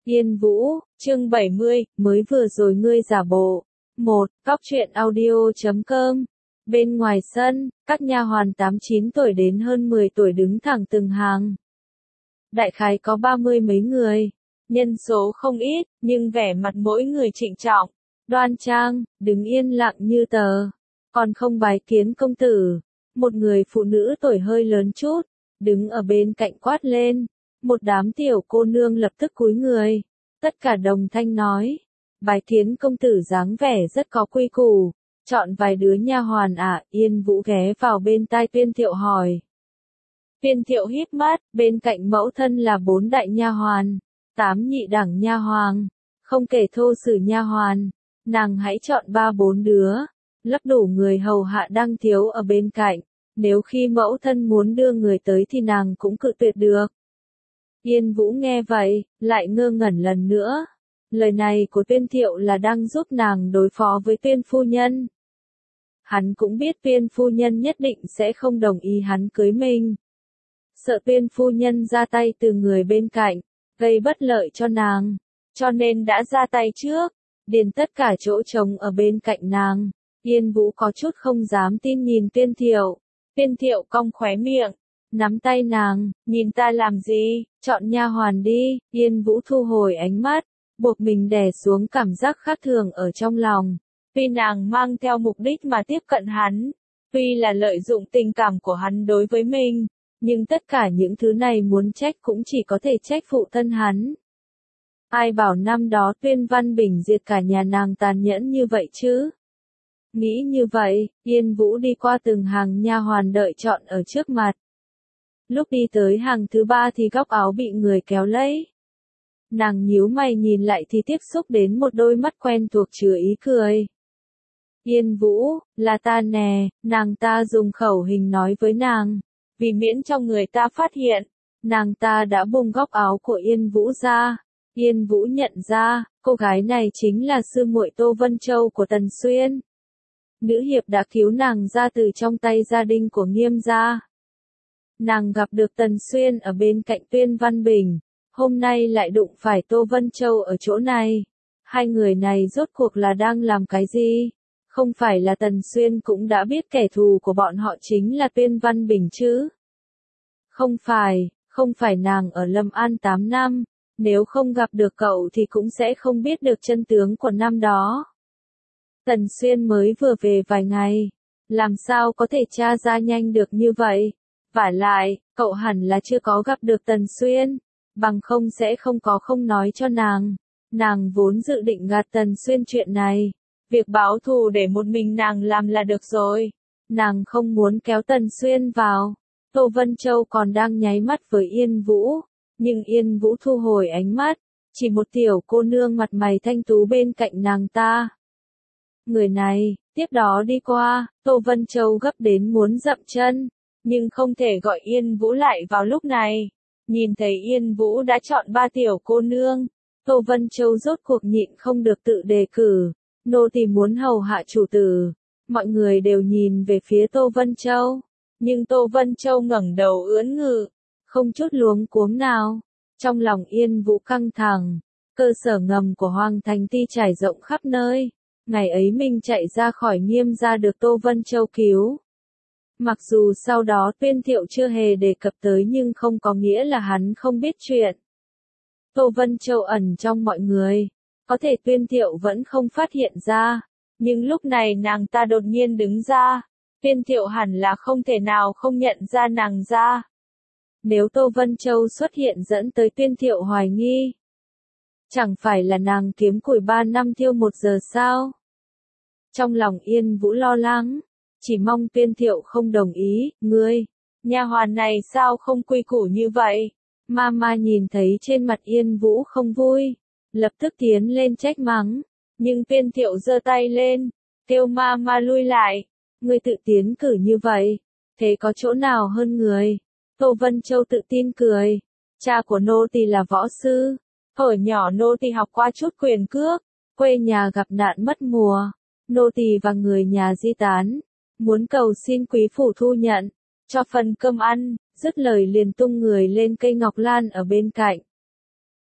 Yên Vũ, chương 70, mới vừa rồi ngươi giả bộ. 1. Góc truyện audio.com. Bên ngoài sân, các nha hoàn 8-9 tuổi đến hơn 10 tuổi đứng thẳng từng hàng. Đại khái có 30 mấy người. Nhân số không ít, nhưng vẻ mặt mỗi người trịnh trọng, đoan trang, đứng yên lặng như tờ. Còn không bái kiến công tử. Một người phụ nữ tuổi hơi lớn chút, đứng ở bên cạnh quát lên. Một đám tiểu cô nương lập tức cúi người. Tất cả đồng thanh nói. Bái kiến công tử dáng vẻ rất có quy củ. Chọn vài đứa nha hoàn ạ. Yên Vũ ghé vào bên tai Tuyên Thiệu hỏi. Tuyên Thiệu híp mắt, bên cạnh mẫu thân là 4 đại nha hoàn, 8 nhị đẳng nha hoàng, không kể thô sử nha hoàn. Nàng hãy chọn 3-4 đứa, lấp đủ người hầu hạ đang thiếu ở bên cạnh. Nếu khi mẫu thân muốn đưa người tới thì nàng cũng cự tuyệt được. Yên Vũ nghe vậy, lại ngơ ngẩn lần nữa. Lời này của Tuyên Thiệu là đang giúp nàng đối phó với Tuyên phu nhân. Hắn cũng biết Tuyên phu nhân nhất định sẽ không đồng ý hắn cưới mình. Sợ Tuyên phu nhân ra tay từ người bên cạnh, gây bất lợi cho nàng, cho nên đã ra tay trước, điền tất cả chỗ trống ở bên cạnh nàng. Yên Vũ có chút không dám tin nhìn Tuyên Thiệu. Tuyên Thiệu cong khóe miệng, nắm tay nàng, nhìn ta làm gì, chọn nha hoàn đi. Yên Vũ thu hồi ánh mắt, buộc mình đè xuống cảm giác khác thường ở trong lòng. Tuy nàng mang theo mục đích mà tiếp cận hắn, tuy là lợi dụng tình cảm của hắn đối với mình, nhưng tất cả những thứ này muốn trách cũng chỉ có thể trách phụ thân hắn. Ai bảo năm đó Tuyên Văn Bình diệt cả nhà nàng tàn nhẫn như vậy chứ? Nghĩ như vậy, Yên Vũ đi qua từng hàng nha hoàn đợi chọn ở trước mặt. Lúc đi tới hàng thứ 3 thì góc áo bị người kéo lấy. Nàng nhíu mày nhìn lại thì tiếp xúc đến một đôi mắt quen thuộc chứa ý cười. Yên Vũ, là ta nè, nàng ta dùng khẩu hình nói với nàng. Vì miễn cho người ta phát hiện, nàng ta đã bung góc áo của Yên Vũ ra. Yên Vũ nhận ra, cô gái này chính là sư muội Tô Vân Châu của Tần Xuyên. Nữ hiệp đã cứu nàng ra từ trong tay gia đình của Nghiêm gia. Nàng gặp được Tần Xuyên ở bên cạnh Tuyên Văn Bình, hôm nay lại đụng phải Tô Vân Châu ở chỗ này. Hai người này rốt cuộc là đang làm cái gì? Không phải là Tần Xuyên cũng đã biết kẻ thù của bọn họ chính là Tuyên Văn Bình chứ? Không phải nàng ở Lâm An 8 năm, nếu không gặp được cậu thì cũng sẽ không biết được chân tướng của năm đó. Tần Xuyên mới vừa về vài ngày, làm sao có thể tra ra nhanh được như vậy? Vả lại, cậu hẳn là chưa có gặp được Tần Xuyên, bằng không sẽ không nói cho nàng. Nàng vốn dự định gạt Tần Xuyên chuyện này, việc báo thù để một mình nàng làm là được rồi. Nàng không muốn kéo Tần Xuyên vào. Tô Vân Châu còn đang nháy mắt với Yên Vũ, nhưng Yên Vũ thu hồi ánh mắt, chỉ một tiểu cô nương mặt mày thanh tú bên cạnh nàng ta. Người này, tiếp đó đi qua, Tô Vân Châu gấp đến muốn dậm chân, nhưng không thể gọi Yên Vũ lại vào lúc này. Nhìn thấy Yên Vũ đã chọn 3 tiểu cô nương, Tô Vân Châu rốt cuộc nhịn không được tự đề cử, nô tỳ muốn hầu hạ chủ tử. Mọi người đều nhìn về phía Tô Vân Châu, nhưng Tô Vân Châu ngẩng đầu ưỡn ngực, không chút luống cuống nào. Trong lòng Yên Vũ căng thẳng, cơ sở ngầm của Hoàng Thành Ti trải rộng khắp nơi. Ngày ấy mình chạy ra khỏi Nghiêm gia được Tô Vân Châu cứu. Mặc dù sau đó Tuyên Thiệu chưa hề đề cập tới nhưng không có nghĩa là hắn không biết chuyện. Tô Vân Châu ẩn trong mọi người, có thể Tuyên Thiệu vẫn không phát hiện ra, nhưng lúc này nàng ta đột nhiên đứng ra, Tuyên Thiệu hẳn là không thể nào không nhận ra nàng ra. Nếu Tô Vân Châu xuất hiện dẫn tới Tuyên Thiệu hoài nghi, chẳng phải là nàng kiếm củi 3 năm thiêu 1 giờ sao? Trong lòng Yên Vũ lo lắng, chỉ mong Tuyên Thiệu không đồng ý. Ngươi, nha hoàn này sao không quy củ như vậy? Mama nhìn thấy trên mặt Yên Vũ không vui, lập tức tiến lên trách mắng, nhưng Tuyên Thiệu giơ tay lên, kêu Mama lui lại. Ngươi tự tiến cử như vậy, thế có chỗ nào hơn người? Tô Vân Châu tự tin cười, cha của nô tỳ là võ sư, hồi nhỏ nô tỳ học qua chút quyền cước, quê nhà gặp nạn mất mùa, nô tỳ và người nhà di tán, muốn cầu xin quý phủ thu nhận, cho phần cơm ăn. Dứt lời liền tung người lên cây ngọc lan ở bên cạnh.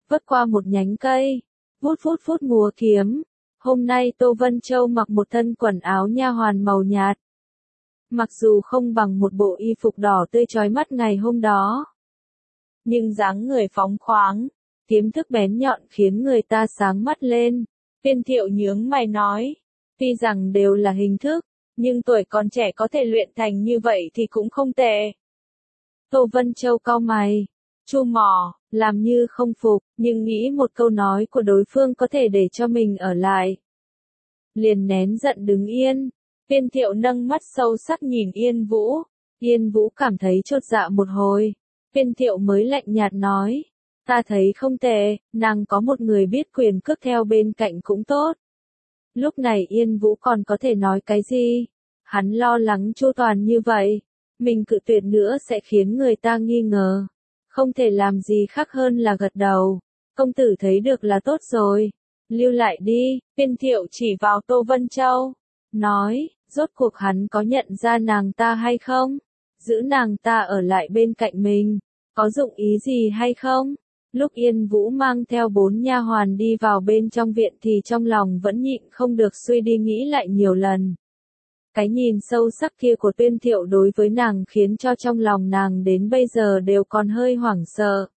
vớt qua một nhánh cây, vút vút vút múa kiếm. Hôm nay Tô Vân Châu mặc một thân quần áo nha hoàn màu nhạt. Mặc dù không bằng một bộ y phục đỏ tươi chói mắt ngày hôm đó, nhưng dáng người phóng khoáng, kiếm thức bén nhọn khiến người ta sáng mắt lên. Viên Thiệu nhướng mày nói, tuy rằng đều là hình thức, nhưng tuổi còn trẻ có thể luyện thành như vậy thì cũng không tệ. Tô Vân Châu cau mày, chu mỏ, làm như không phục, nhưng nghĩ một câu nói của đối phương có thể để cho mình ở lại. Liền nén giận đứng yên. Viên Thiệu nâng mắt sâu sắc nhìn Yên Vũ. Yên Vũ cảm thấy chột dạ một hồi. Viên Thiệu mới lạnh nhạt nói, ta thấy không tệ, nàng có một người biết quyền cước theo bên cạnh cũng tốt. Lúc này Yên Vũ còn có thể nói cái gì? Hắn lo lắng chu toàn như vậy, mình cự tuyệt nữa sẽ khiến người ta nghi ngờ. Không thể làm gì khác hơn là gật đầu. Công tử thấy được là tốt rồi. Lưu lại đi. Viên Thiệu chỉ vào Tô Vân Châu, nói, rốt cuộc hắn có nhận ra nàng ta hay không? Giữ nàng ta ở lại bên cạnh mình, có dụng ý gì hay không? Lúc Yên Vũ mang theo 4 nha hoàn đi vào bên trong viện thì trong lòng vẫn nhịn không được suy đi nghĩ lại nhiều lần. Cái nhìn sâu sắc kia của Viên Thiệu đối với nàng khiến cho trong lòng nàng đến bây giờ đều còn hơi hoảng sợ.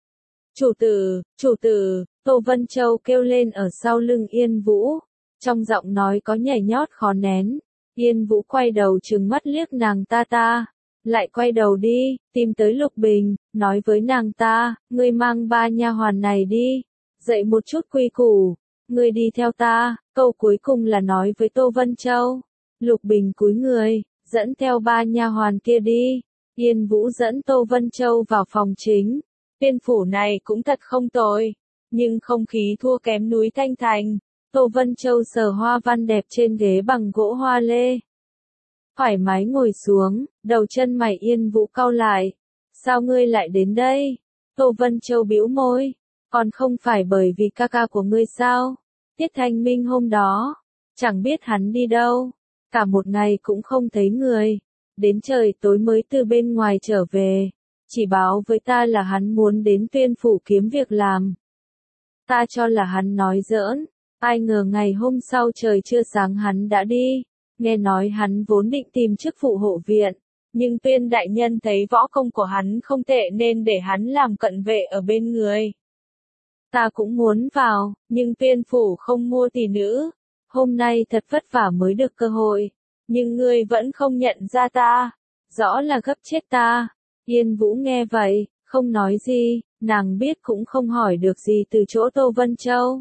Chủ tử, Tô Vân Châu kêu lên ở sau lưng Yên Vũ, trong giọng nói có nhảy nhót khó nén. Yên Vũ quay đầu trừng mắt liếc nàng ta, lại quay đầu đi, tìm tới Lục Bình, nói với nàng ta, ngươi mang 3 nha hoàn này đi, dạy một chút quy củ, ngươi đi theo ta. Câu cuối cùng là nói với Tô Vân Châu. Lục Bình cúi người, dẫn theo 3 nha hoàn kia đi. Yên Vũ dẫn Tô Vân Châu vào phòng chính. Viên phủ này cũng thật không tồi, nhưng không khí thua kém núi Thanh Thành. Tô Vân Châu sờ hoa văn đẹp trên ghế bằng gỗ hoa lê, thoải mái ngồi xuống, đầu chân mày Yên Vũ cau lại. Sao ngươi lại đến đây? Tô Vân Châu bĩu môi, còn không phải bởi vì ca ca của ngươi sao? Tiết Thanh Minh hôm đó, chẳng biết hắn đi đâu, cả một ngày cũng không thấy người, đến trời tối mới từ bên ngoài trở về, chỉ báo với ta là hắn muốn đến Tuyên phủ kiếm việc làm. Ta cho là hắn nói giỡn, ai ngờ ngày hôm sau trời chưa sáng hắn đã đi. Nghe nói hắn vốn định tìm chức vụ hộ viện, nhưng Tuyên đại nhân thấy võ công của hắn không tệ nên để hắn làm cận vệ ở bên người. Ta cũng muốn vào, nhưng Tuyên phủ không mua tỷ nữ. Hôm nay thật vất vả mới được cơ hội, nhưng ngươi vẫn không nhận ra ta, rõ là gấp chết ta. Yên Vũ nghe vậy, không nói gì, nàng biết cũng không hỏi được gì từ chỗ Tô Vân Châu.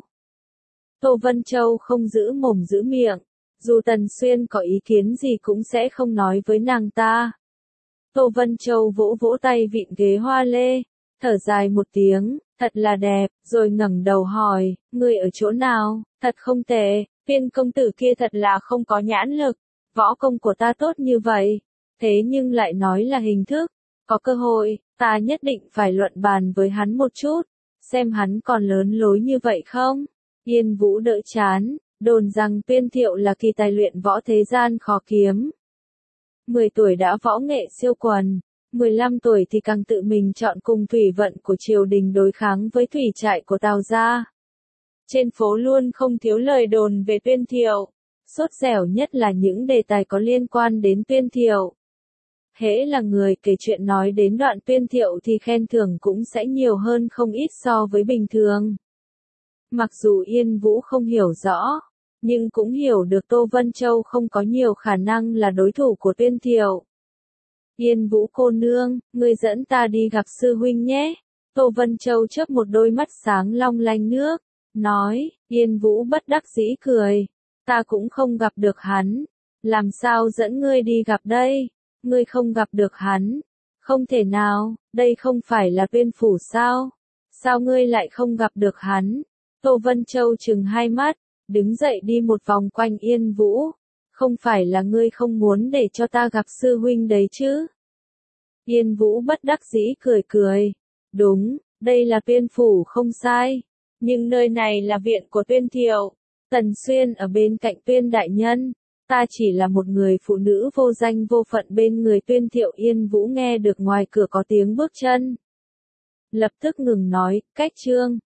Tô Vân Châu không giữ mồm giữ miệng, dù Tần Xuyên có ý kiến gì cũng sẽ không nói với nàng ta. Tô Vân Châu vỗ vỗ tay vịn ghế hoa lê, thở dài một tiếng, thật là đẹp, rồi ngẩng đầu hỏi, ngươi ở chỗ nào? Thật không tệ, Viên công tử kia thật là không có nhãn lực, võ công của ta tốt như vậy, thế nhưng lại nói là hình thức. Có cơ hội, ta nhất định phải luận bàn với hắn một chút, xem hắn còn lớn lối như vậy không? Yên Vũ đỡ chán, đồn rằng Viên Thiệu là kỳ tài luyện võ thế gian khó kiếm. 10 tuổi đã võ nghệ siêu quần, 15 tuổi thì càng tự mình chọn cùng thủy vận của triều đình đối kháng với thủy trại của Tào gia. Trên phố luôn không thiếu lời đồn về Viên Thiệu, sốt dẻo nhất là những đề tài có liên quan đến Viên Thiệu. Hễ là người kể chuyện nói đến đoạn Viên Thiệu thì khen thưởng cũng sẽ nhiều hơn không ít so với bình thường. Mặc dù Yên Vũ không hiểu rõ, nhưng cũng hiểu được Tô Vân Châu không có nhiều khả năng là đối thủ của Viên Thiệu. Yên Vũ cô nương, ngươi dẫn ta đi gặp sư huynh nhé. Tô Vân Châu chớp một đôi mắt sáng long lanh nước, nói. Yên Vũ bất đắc dĩ cười, ta cũng không gặp được hắn, làm sao dẫn ngươi đi gặp đây? Ngươi không gặp được hắn? Không thể nào, đây không phải là Viên phủ sao? Sao ngươi lại không gặp được hắn? Tô Vân Châu trừng hai mắt, đứng dậy đi một vòng quanh Yên Vũ. Không phải là ngươi không muốn để cho ta gặp sư huynh đấy chứ? Yên Vũ bất đắc dĩ cười cười. Đúng, đây là Viên phủ không sai. Nhưng nơi này là viện của Viên Thiệu. Tần Xuyên ở bên cạnh Viên đại nhân. Ta chỉ là một người phụ nữ vô danh vô phận bên người Viên Thiệu. Yên Vũ nghe được ngoài cửa có tiếng bước chân, lập tức ngừng nói, cách chương.